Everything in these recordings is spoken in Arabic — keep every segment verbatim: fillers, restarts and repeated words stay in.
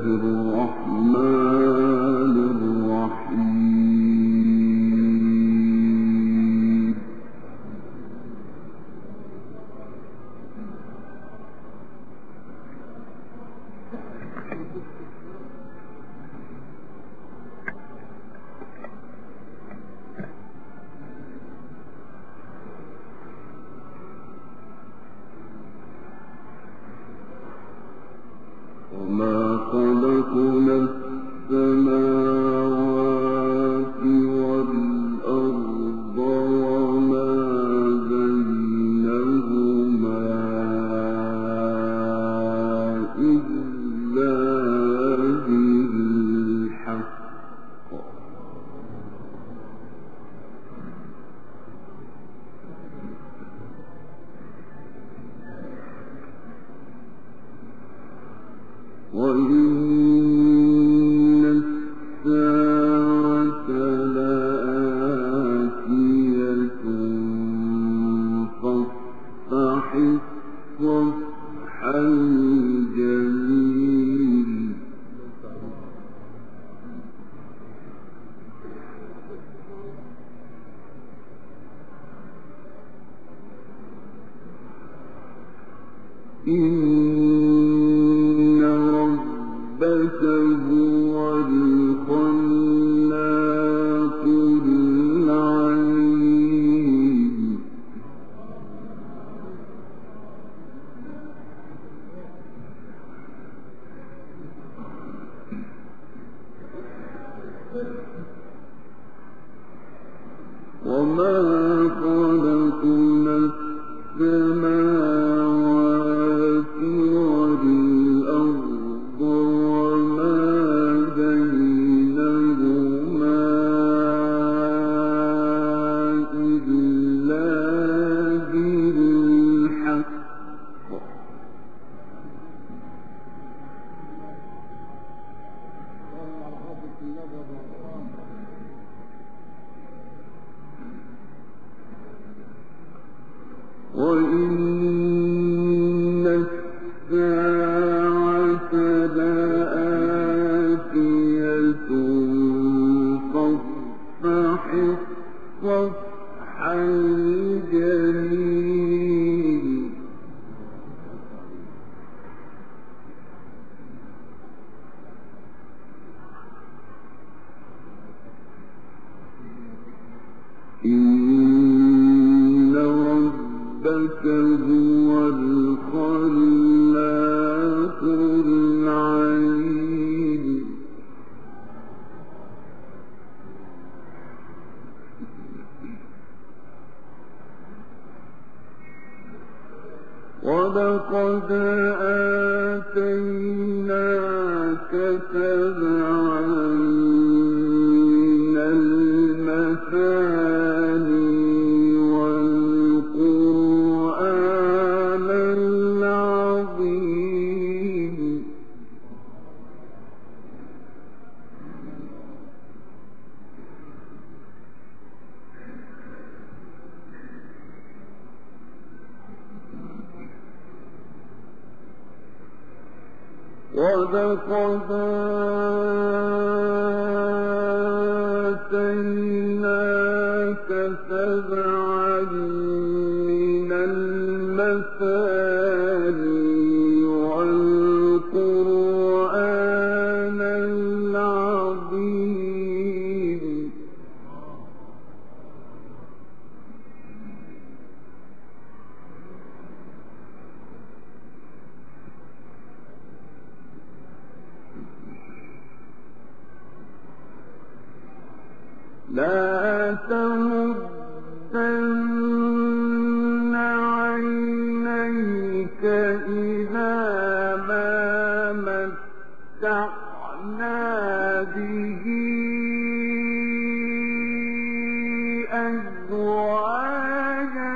الرحمن الرحيم. وما خلقنا السماوات والأرض وما بينهما إلا بالحق وإن الساعة لآتية فاصفح الصفح الجميل إن ربك هو الخلاق العليم. وما خلقنا السماوات والأرض وما بينهما إلا بالحق وإن الساعة لآتية فاصفح الصفح الجميل إن ربك هو الخلاق العليم. ولقد آتيناك سبعا من المثاني والقرآن العظيم. ولقد آتيناك سبعا من المثاني والقرآن العظيم. لا تمدن عينيك إلى ما متعنا به أزواجا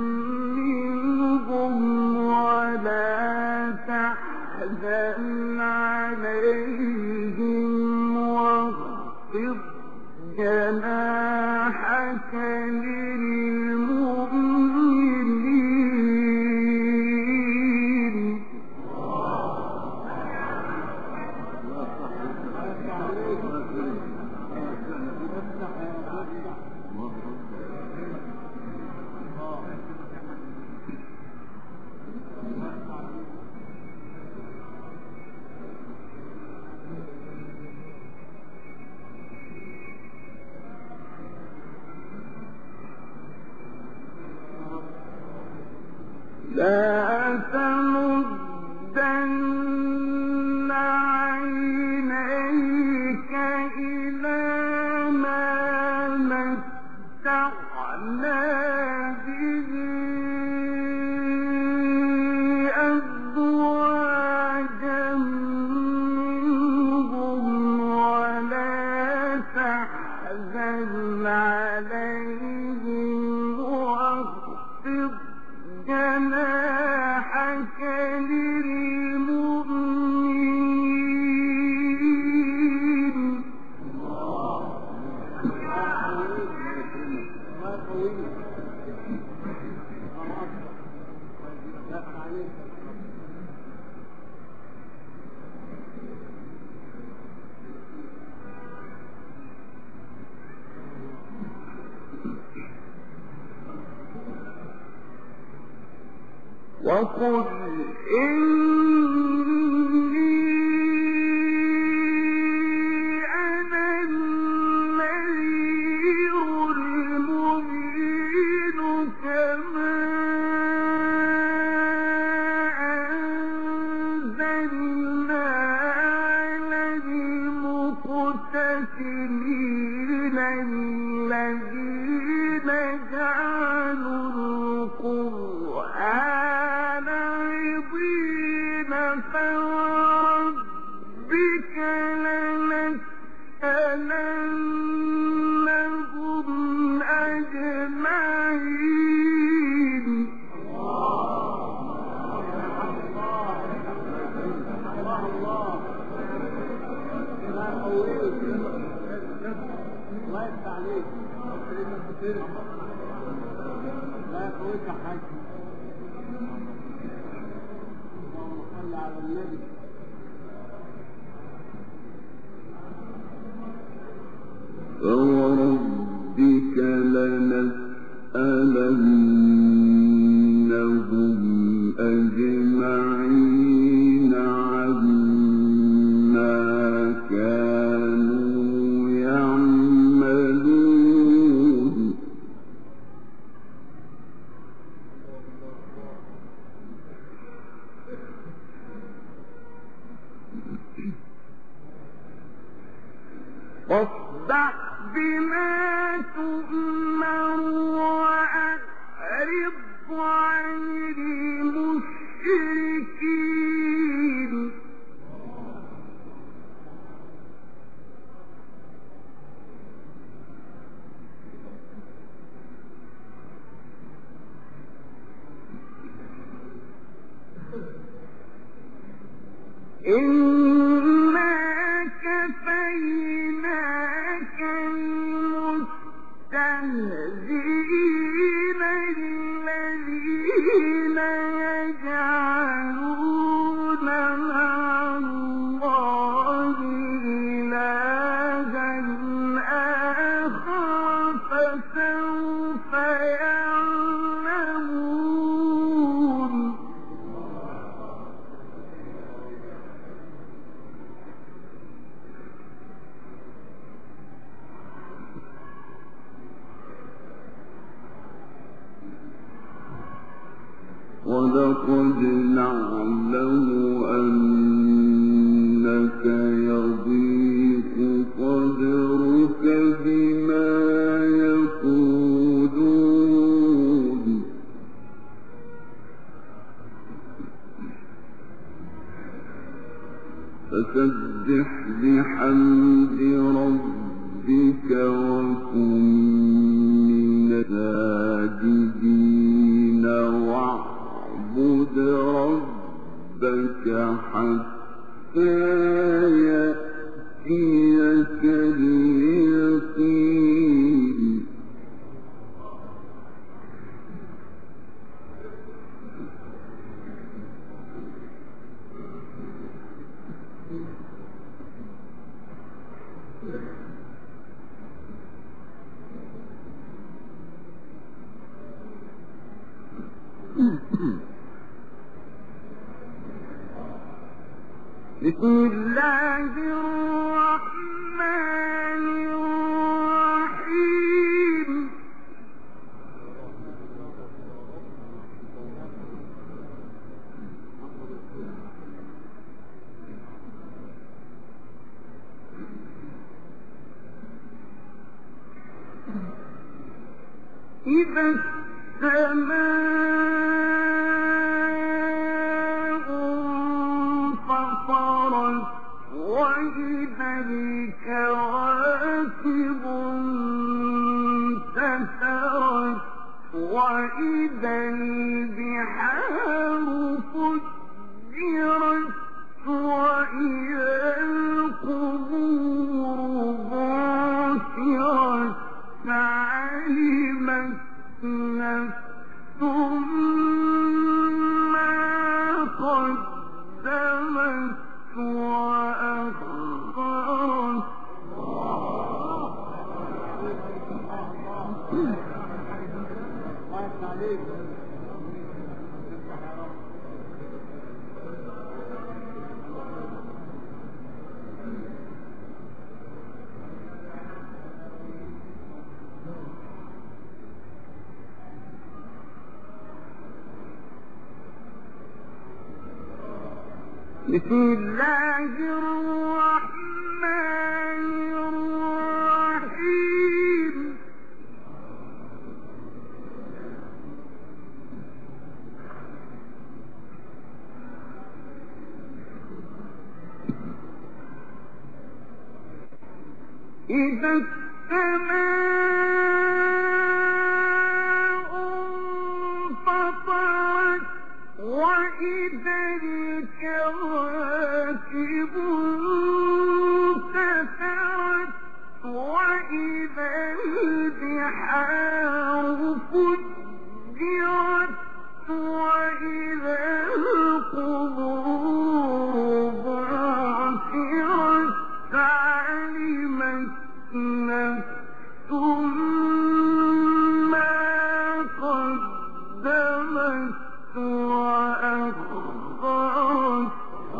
منهم ولا تحزن عليهم واخفض جناحك للمؤمنين. لا تمدن عينيك إلى ما متعنا به أزواجا منهم ولا تحزن عليهم واخفض جناحك للمؤمنين. وقل إني أنا النذير المبين كما أنزلنا على المقتسمين الذين جعلوا القرآن فوربك لنسألنهم أجمعين. فوربك لنسألنهم أجمعين عما كانوا يعملون. فاصدع بما تؤمر وأعرض عن المشركين. إنا كفيناك المستهزئين الذين يجعلون مع الله إلها آخر فسوف يعلمون. ولقد نعلم أنك يضيق صدرك بما يقولون فسبح بحمد ربك وكن من الساجدين واعبد ربك حتى يأتيك اليقين. بسم الله الرحمن الرحيم. إذا السماء انفطرت وإذا الكواكب انتثرت وإذا البحار فجرت وإذا القبور بعثرت علمت نفس ما قدمت وأخرت. بسم الله الرحمن الرحيم. إذا السماء انفطرت وإذا الكواكب انتثرت وإذا البحار فجرت وإذا القبور بعثرت علمت نفس ما قدمت وأخرت.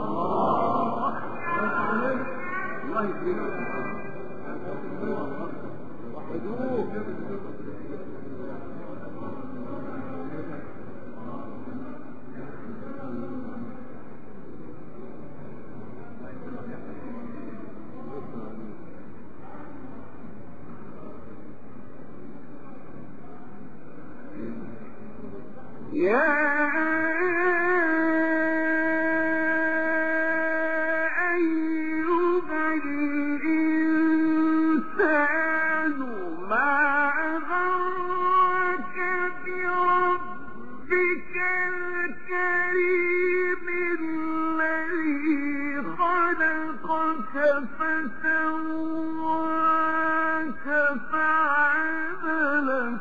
يا أيها الإنسان ما غرك بربك الكريم الذي خلقك فسواك فعدلك.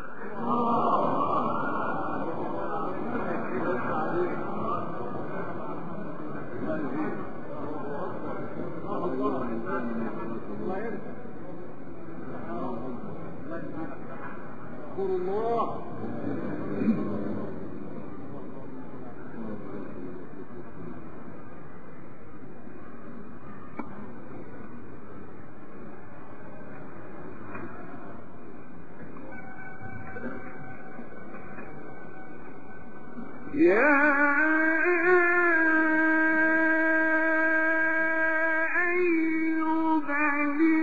يا أيها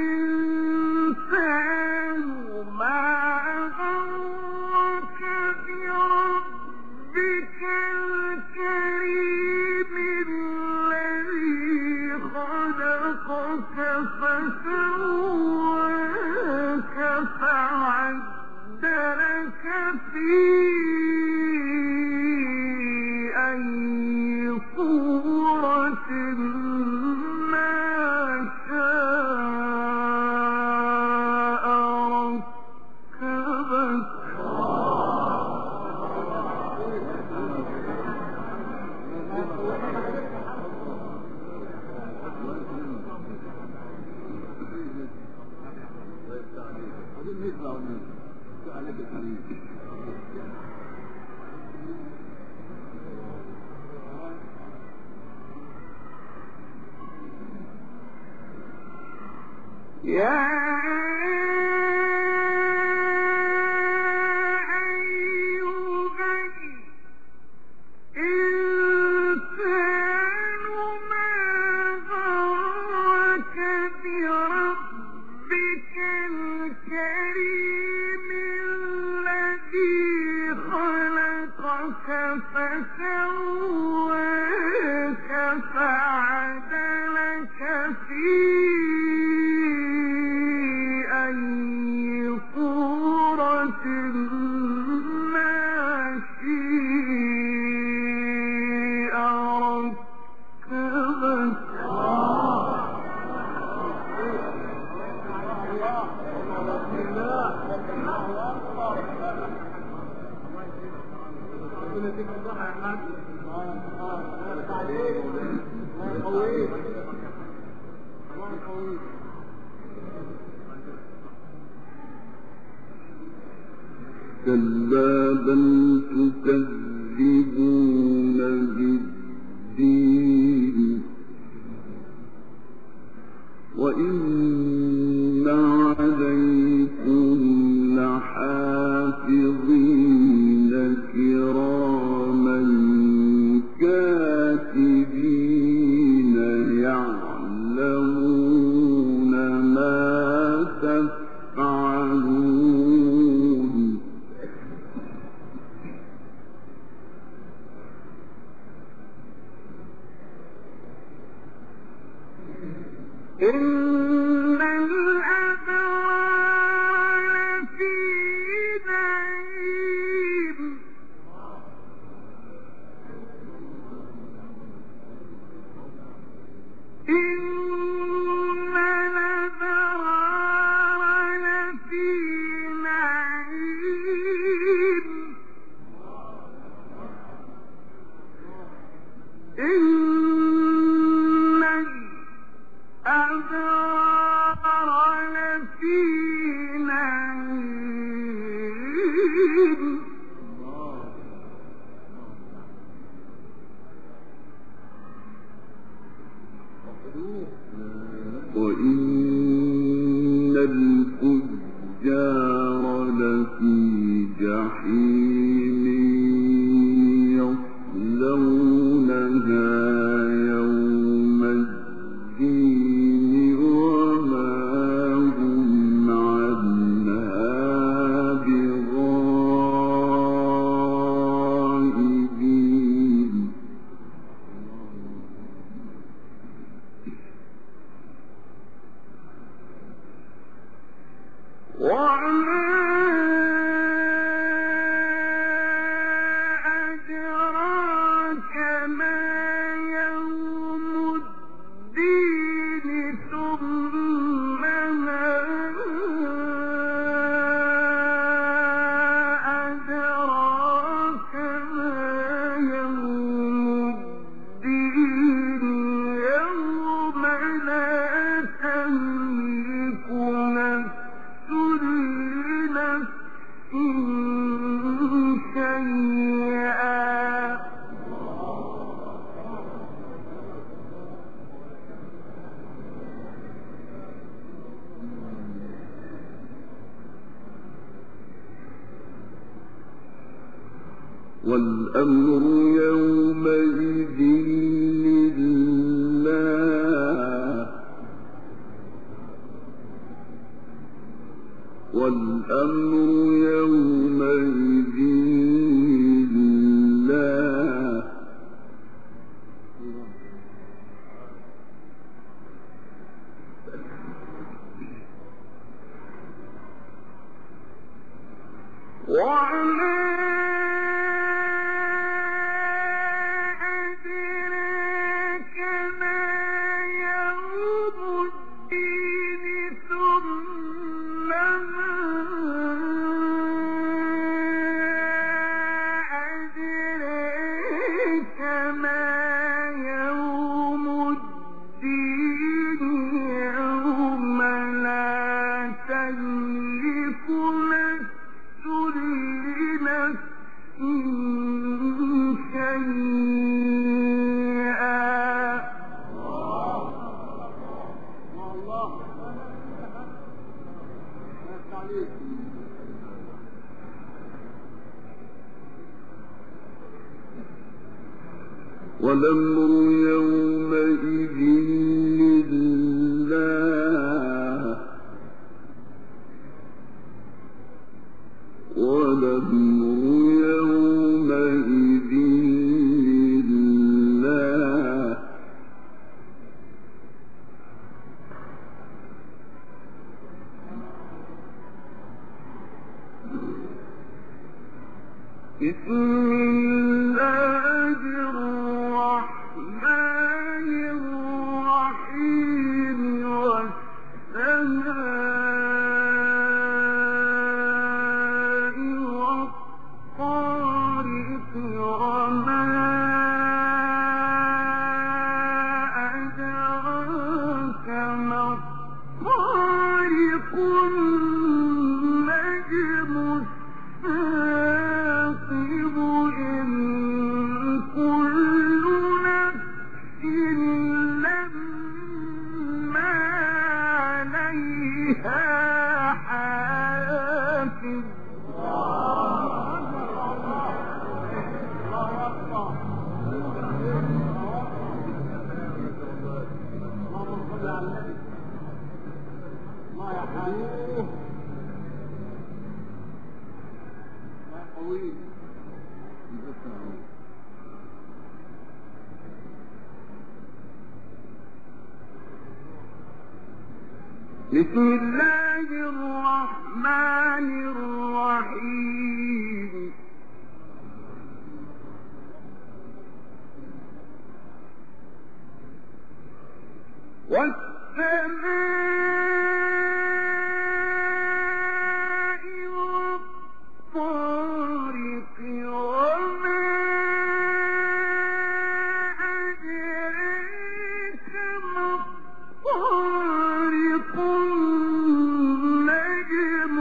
الإنسان ما غرك بربك الكريم الذي خلقك فسواك فعدلك في أي صورة ما شاء ركبك. يا أيها الإنسان ما غرك بربك الكريم الذي فسواك فعدلك في أي صورة ما شاء ركبك. كلا بل تكذبون بالدين وإن عليكم لحافظين كراما كاتبين يعلمون ما تفعلون. إن الأبرار لفي نعيم إن الأبرار لفي نعيم إن الأبرار لفي نعيم وإن الفجار لفي جحيم يصلونها يوم الدين وما هم عنها بغائبين. وما أدراك ما يوم الدين ثم ما أدراك ما يوم الدين يوم لا تملك نفس لنفس شيئا والأمر يومئذ لله والأمر يومئذ لله وما أدراك ما يوم الدين ثم ما أدراك ما يوم الدين يوم لا تملك نفس لنفس شيئا والأمر يومئذ لله والأمر يومئذ بسم الله الرحمن الرحيم والسماء والطارق وما أدراك ما الطارق النجم الثاقب إن كل نفس لما عليها حافظ بسم الله الرحمن الرحيم والسماء والطارق وما أدراك ما الطارق النجم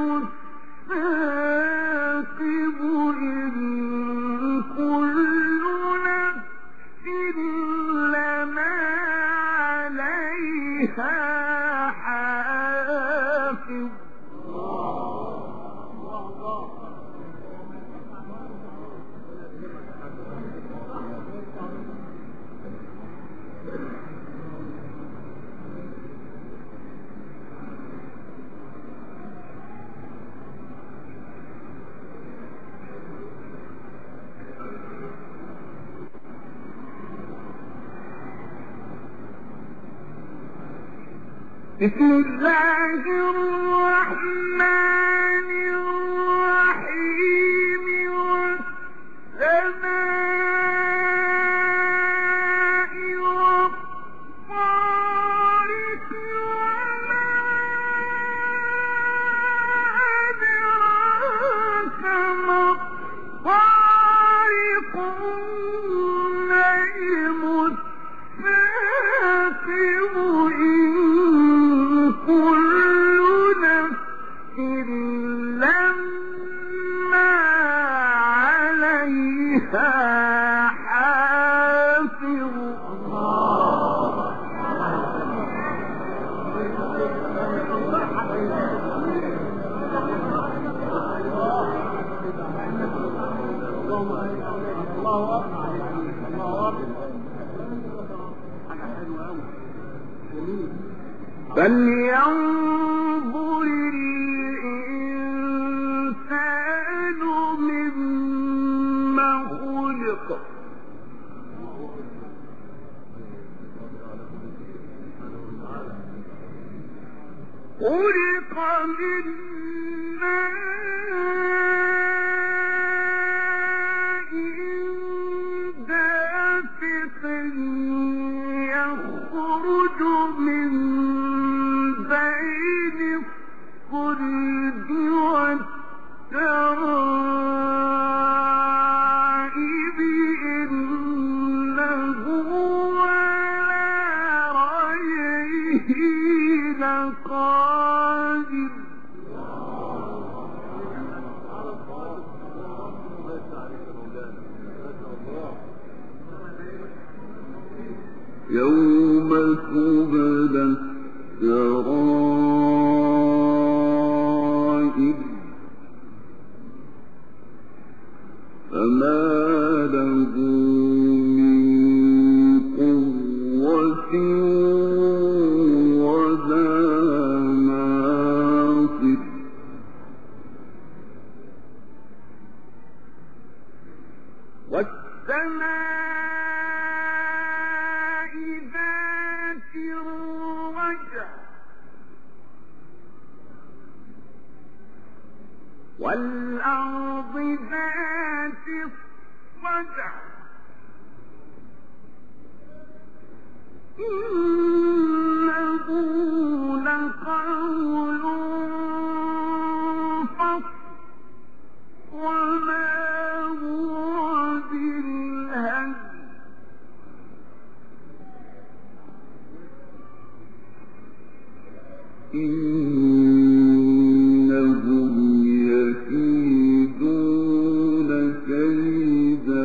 الثاقب إن كل نفس لما عليها حافظ بسم الله الرحمن الرحيم والسماء والطارق وما أدراك ما الطارق النجم الثاقب إن كل نفس لما عليها حافظ فلينظر الإنسان مما خلق خلق من ماء دافق يخرج من بين الصلب والترائب إنه على رجعه لقادر يوم تبلى السرائر فما له من قوة ولا ناصر والسماء ذات الرجع والأرض ذات الصدع إنه لقول فصل وما هو بالهزل إنهم يكيدون كيدا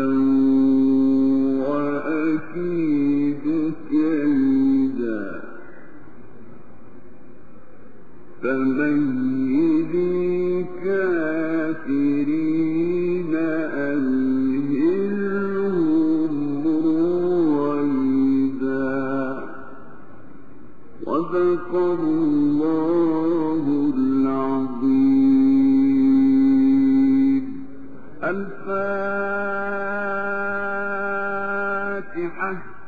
وأكيد كيدا فمهل الكافرين أمهلهم رويدا صدق الله العظيم. الفاتحة.